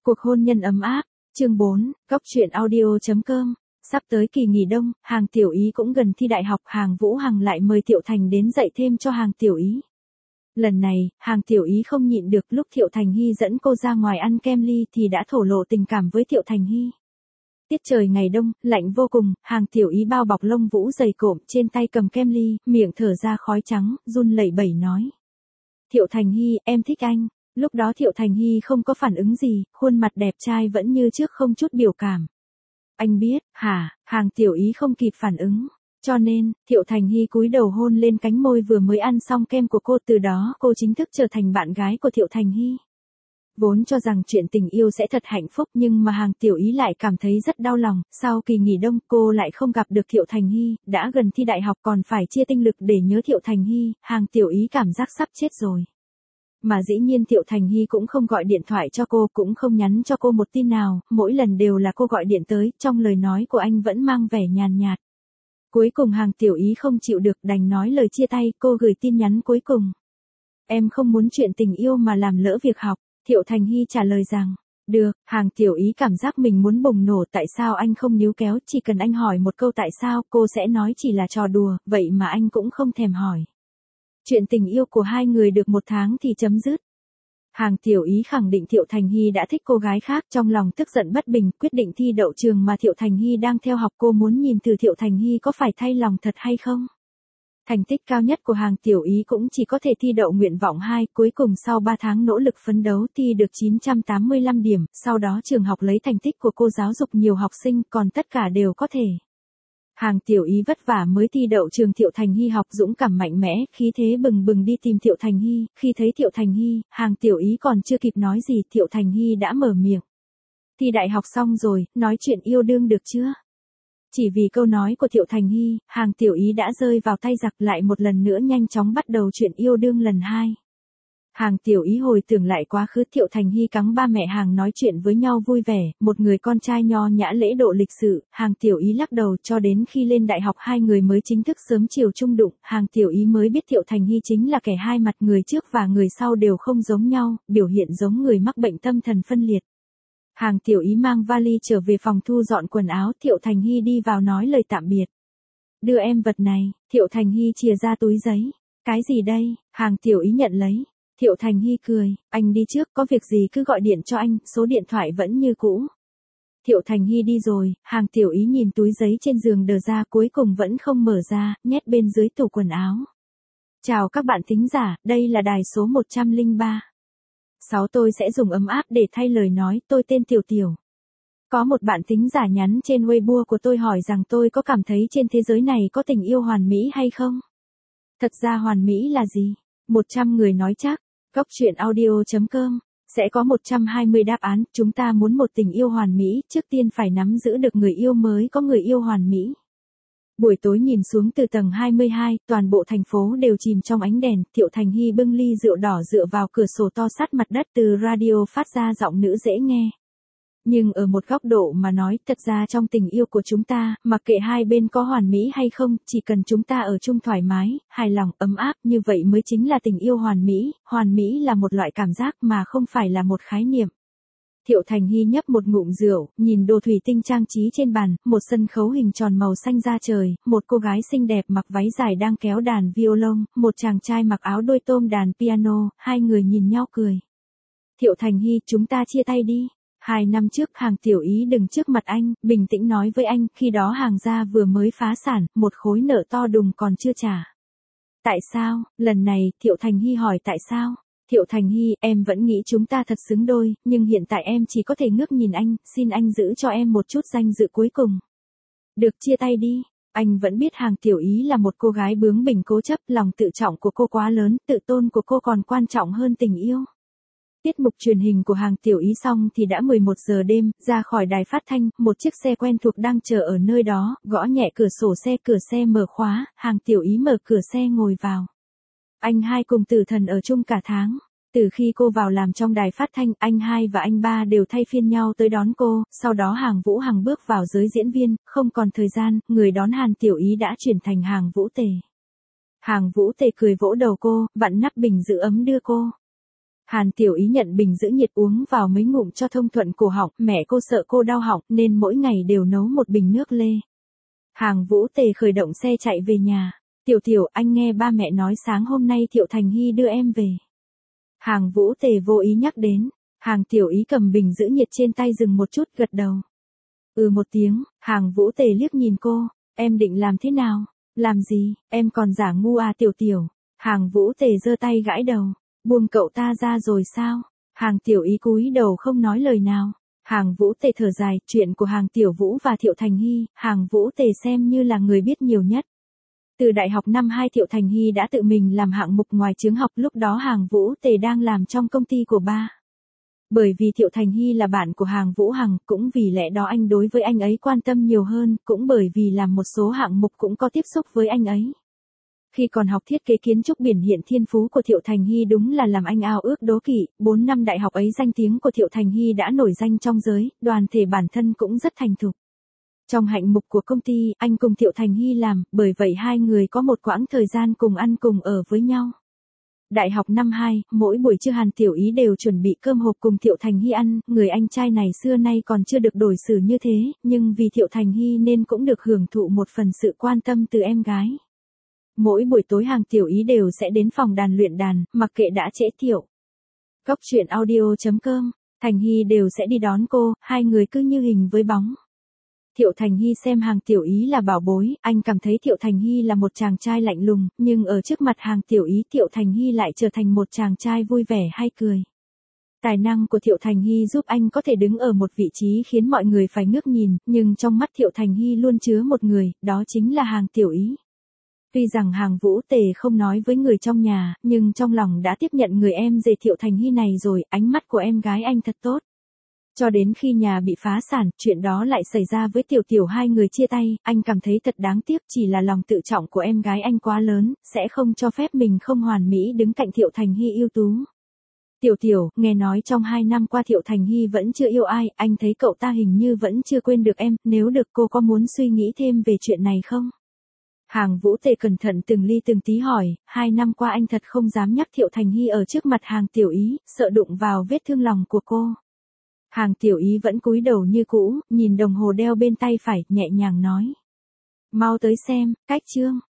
Cuộc hôn nhân ấm áp, chương 4, góc truyện audio.com. Sắp tới kỳ nghỉ đông, Hàng Tiểu Ý cũng gần thi đại học, Hàng Vũ Hằng lại mời Thiệu Thành đến dạy thêm cho Hàng Tiểu Ý. Lần này, Hàng Tiểu Ý không nhịn được, lúc Thiệu Thành Hy dẫn cô ra ngoài ăn kem ly thì đã thổ lộ tình cảm với Thiệu Thành Hy. Tiết trời ngày đông, lạnh vô cùng, Hàng Tiểu Ý bao bọc lông vũ dày cộm, trên tay cầm kem ly, miệng thở ra khói trắng, run lẩy bẩy nói. Thiệu Thành Hy, em thích anh. Lúc đó Thiệu Thành Hy không có phản ứng gì, khuôn mặt đẹp trai vẫn như trước không chút biểu cảm. Anh biết, hả? Hàng Tiểu Ý không kịp phản ứng. Cho nên, Thiệu Thành Hy cúi đầu hôn lên cánh môi vừa mới ăn xong kem của cô, từ đó cô chính thức trở thành bạn gái của Thiệu Thành Hy. Vốn cho rằng chuyện tình yêu sẽ thật hạnh phúc, nhưng mà Hàng Tiểu Ý lại cảm thấy rất đau lòng, sau kỳ nghỉ đông cô lại không gặp được Thiệu Thành Hy, đã gần thi đại học còn phải chia tinh lực để nhớ Thiệu Thành Hy, Hàng Tiểu Ý cảm giác sắp chết rồi. Mà dĩ nhiên Thiệu Thành Hy cũng không gọi điện thoại cho cô, cũng không nhắn cho cô một tin nào, mỗi lần đều là cô gọi điện tới, trong lời nói của anh vẫn mang vẻ nhàn nhạt. Cuối cùng Hàng Tiểu Ý không chịu được, đành nói lời chia tay, cô gửi tin nhắn cuối cùng. Em không muốn chuyện tình yêu mà làm lỡ việc học. Thiệu Thành Hy trả lời rằng, được. Hàng Tiểu Ý cảm giác mình muốn bùng nổ, tại sao anh không níu kéo, chỉ cần anh hỏi một câu tại sao, cô sẽ nói chỉ là trò đùa, vậy mà anh cũng không thèm hỏi. Chuyện tình yêu của hai người được 1 tháng thì chấm dứt. Hàng Tiểu Ý khẳng định Thiệu Thành Hy đã thích cô gái khác, trong lòng tức giận bất bình, quyết định thi đậu trường mà Thiệu Thành Hy đang theo học, cô muốn nhìn thử Thiệu Thành Hy có phải thay lòng thật hay không. Thành tích cao nhất của Hàng Tiểu Ý cũng chỉ có thể thi đậu nguyện vọng 2, cuối cùng sau 3 tháng nỗ lực phấn đấu thi được 985 điểm, sau đó trường học lấy thành tích của cô giáo dục nhiều học sinh, còn tất cả đều có thể. Hàng Tiểu Ý vất vả mới thi đậu trường Thiệu Thành Hy học, dũng cảm mạnh mẽ, khí thế bừng bừng đi tìm Thiệu Thành Hy, khi thấy Thiệu Thành Hy, Hàng Tiểu Ý còn chưa kịp nói gì, Thiệu Thành Hy đã mở miệng. Thi đại học xong rồi, nói chuyện yêu đương được chưa? Chỉ vì câu nói của Thiệu Thành Hy, Hàng Tiểu Ý đã rơi vào tay giặc, lại một lần nữa nhanh chóng bắt đầu chuyện yêu đương lần 2. Hàng Tiểu Ý hồi tưởng lại quá khứ, Thiệu Thành Hy cắng ba mẹ Hàng nói chuyện với nhau vui vẻ, một người con trai nho nhã lễ độ lịch sự, Hàng Tiểu Ý lắc đầu, cho đến khi lên đại học hai người mới chính thức sớm chiều chung đụng, Hàng Tiểu Ý mới biết Thiệu Thành Hy chính là kẻ hai mặt, người trước và người sau đều không giống nhau, biểu hiện giống người mắc bệnh tâm thần phân liệt. Hàng Tiểu Ý mang vali trở về phòng thu dọn quần áo, Thiệu Thành Hy đi vào nói lời tạm biệt. Đưa em vật này, Thiệu Thành Hy chìa ra túi giấy. Cái gì đây? Hàng Tiểu Ý nhận lấy. Thiệu Thành Hy cười, anh đi trước, có việc gì cứ gọi điện cho anh, số điện thoại vẫn như cũ. Thiệu Thành Hy đi rồi, Hàng Tiểu Ý nhìn túi giấy trên giường đờ ra, cuối cùng vẫn không mở ra, nhét bên dưới tủ quần áo. Chào các bạn thính giả, đây là đài số 103. Tôi sẽ dùng ấm áp để thay lời nói, tôi tên Tiểu Tiểu. Có một bạn thính giả nhắn trên Weibo của tôi hỏi rằng tôi có cảm thấy trên thế giới này có tình yêu hoàn mỹ hay không? Thật ra hoàn mỹ là gì? 100 người nói chắc, góc truyện audio.com, sẽ có 120 đáp án, chúng ta muốn một tình yêu hoàn mỹ, trước tiên phải nắm giữ được người yêu mới có người yêu hoàn mỹ. Buổi tối nhìn xuống từ tầng 22, toàn bộ thành phố đều chìm trong ánh đèn, Thiệu Thành Hy bưng ly rượu đỏ dựa vào cửa sổ to sát mặt đất, từ radio phát ra giọng nữ dễ nghe. Nhưng ở một góc độ mà nói, thật ra trong tình yêu của chúng ta, mặc kệ hai bên có hoàn mỹ hay không, chỉ cần chúng ta ở chung thoải mái, hài lòng, ấm áp, như vậy mới chính là tình yêu hoàn mỹ là một loại cảm giác mà không phải là một khái niệm. Thiệu Thành Hy nhấp một ngụm rượu, nhìn đồ thủy tinh trang trí trên bàn, một sân khấu hình tròn màu xanh da trời, một cô gái xinh đẹp mặc váy dài đang kéo đàn violon, một chàng trai mặc áo đôi tôm đàn piano, hai người nhìn nhau cười. Thiệu Thành Hy, chúng ta chia tay đi. 2 năm trước Hàng Tiểu Ý đứng trước mặt anh, bình tĩnh nói với anh, khi đó Hàng gia vừa mới phá sản, một khối nợ to đùng còn chưa trả. Tại sao? Lần này, Thiệu Thành Hy hỏi tại sao? Thiệu Thành Hy, em vẫn nghĩ chúng ta thật xứng đôi, nhưng hiện tại em chỉ có thể ngước nhìn anh, xin anh giữ cho em một chút danh dự cuối cùng. Được, chia tay đi. Anh vẫn biết Hàng Tiểu Ý là một cô gái bướng bỉnh cố chấp, lòng tự trọng của cô quá lớn, tự tôn của cô còn quan trọng hơn tình yêu. Tiết mục truyền hình của Hàng Tiểu Ý xong thì đã 11 giờ đêm, ra khỏi đài phát thanh, một chiếc xe quen thuộc đang chờ ở nơi đó, gõ nhẹ cửa sổ xe, cửa xe mở khóa, Hàng Tiểu Ý mở cửa xe ngồi vào. Anh hai cùng Tử Thần ở chung cả tháng. Từ khi cô vào làm trong đài phát thanh, anh hai và anh ba đều thay phiên nhau tới đón cô, sau đó Hàng Vũ Hằng bước vào giới diễn viên, không còn thời gian, người đón Hàng Tiểu Ý đã chuyển thành Hàng Vũ Tề. Hàng Vũ Tề cười vỗ đầu cô, vặn nắp bình giữ ấm đưa cô. Hàn Tiểu Ý nhận bình giữ nhiệt uống vào mấy ngụm cho thông thuận cổ họng, mẹ cô sợ cô đau họng nên mỗi ngày đều nấu một bình nước lê. Hàng Vũ Tề khởi động xe chạy về nhà. Tiểu Tiểu, anh nghe ba mẹ nói sáng hôm nay Thiệu Thành Hy đưa em về. Hàng Vũ Tề vô ý nhắc đến. Hàng Tiểu Ý cầm bình giữ nhiệt trên tay dừng một chút, gật đầu. Một tiếng. Hàng Vũ Tề liếc nhìn cô. Em định làm thế nào? Làm gì, em còn giả ngu à Tiểu Tiểu. Hàng Vũ Tề giơ tay gãi đầu. Buông cậu ta ra rồi sao? Hàng Tiểu Ý cúi đầu không nói lời nào. Hàng Vũ Tề thở dài, chuyện của Hàng Tiểu Vũ và Thiệu Thành Hy, Hàng Vũ Tề xem như là người biết nhiều nhất. Từ đại học năm 2 Thiệu Thành Hy đã tự mình làm hạng mục ngoài chướng học, lúc đó Hàng Vũ Tề đang làm trong công ty của ba. Bởi vì Thiệu Thành Hy là bạn của Hàng Vũ Hằng, cũng vì lẽ đó anh đối với anh ấy quan tâm nhiều hơn, cũng bởi vì làm một số hạng mục cũng có tiếp xúc với anh ấy. Khi còn học thiết kế kiến trúc biển hiện thiên phú của Thiệu Thành Hy đúng là làm anh ao ước đố kỵ, 4 năm đại học ấy danh tiếng của Thiệu Thành Hy đã nổi danh trong giới, đoàn thể bản thân cũng rất thành thục. Trong hạng mục của công ty, anh cùng Thiệu Thành Hy làm, bởi vậy hai người có một quãng thời gian cùng ăn cùng ở với nhau. Đại học năm 2, mỗi buổi trưa Hàn Tiểu Ý đều chuẩn bị cơm hộp cùng Thiệu Thành Hy ăn, người anh trai này xưa nay còn chưa được đối xử như thế, nhưng vì Thiệu Thành Hy nên cũng được hưởng thụ một phần sự quan tâm từ em gái. Mỗi buổi tối Hàng Tiểu Ý đều sẽ đến phòng đàn luyện đàn, mặc kệ đã trễ Thiệu. Góc truyện audio.com, Thành Hy đều sẽ đi đón cô, hai người cứ như hình với bóng. Thiệu Thành Hy xem Hàng Tiểu Ý là bảo bối, anh cảm thấy Thiệu Thành Hy là một chàng trai lạnh lùng, nhưng ở trước mặt Hàng Tiểu Ý Thiệu Thành Hy lại trở thành một chàng trai vui vẻ hay cười. Tài năng của Thiệu Thành Hy giúp anh có thể đứng ở một vị trí khiến mọi người phải ngước nhìn, nhưng trong mắt Thiệu Thành Hy luôn chứa một người, đó chính là Hàng Tiểu Ý. Tuy rằng Hàng Vũ Tề không nói với người trong nhà, nhưng trong lòng đã tiếp nhận người em rể Thiệu Thành Hy này rồi, ánh mắt của em gái anh thật tốt. Cho đến khi nhà bị phá sản, chuyện đó lại xảy ra với Tiểu Tiểu, hai người chia tay, anh cảm thấy thật đáng tiếc, chỉ là lòng tự trọng của em gái anh quá lớn, sẽ không cho phép mình không hoàn mỹ đứng cạnh Thiệu Thành Hy ưu tú. Tiểu Tiểu, nghe nói trong 2 năm qua Thiệu Thành Hy vẫn chưa yêu ai, anh thấy cậu ta hình như vẫn chưa quên được em, nếu được cô có muốn suy nghĩ thêm về chuyện này không? Hàng Vũ Tề cẩn thận từng ly từng tí hỏi, 2 năm qua anh thật không dám nhắc Thiệu Thành Hy ở trước mặt Hàng Tiểu Ý, sợ đụng vào vết thương lòng của cô. Hàng Tiểu Ý vẫn cúi đầu như cũ, nhìn đồng hồ đeo bên tay phải, nhẹ nhàng nói. Mau tới xem, cách chương.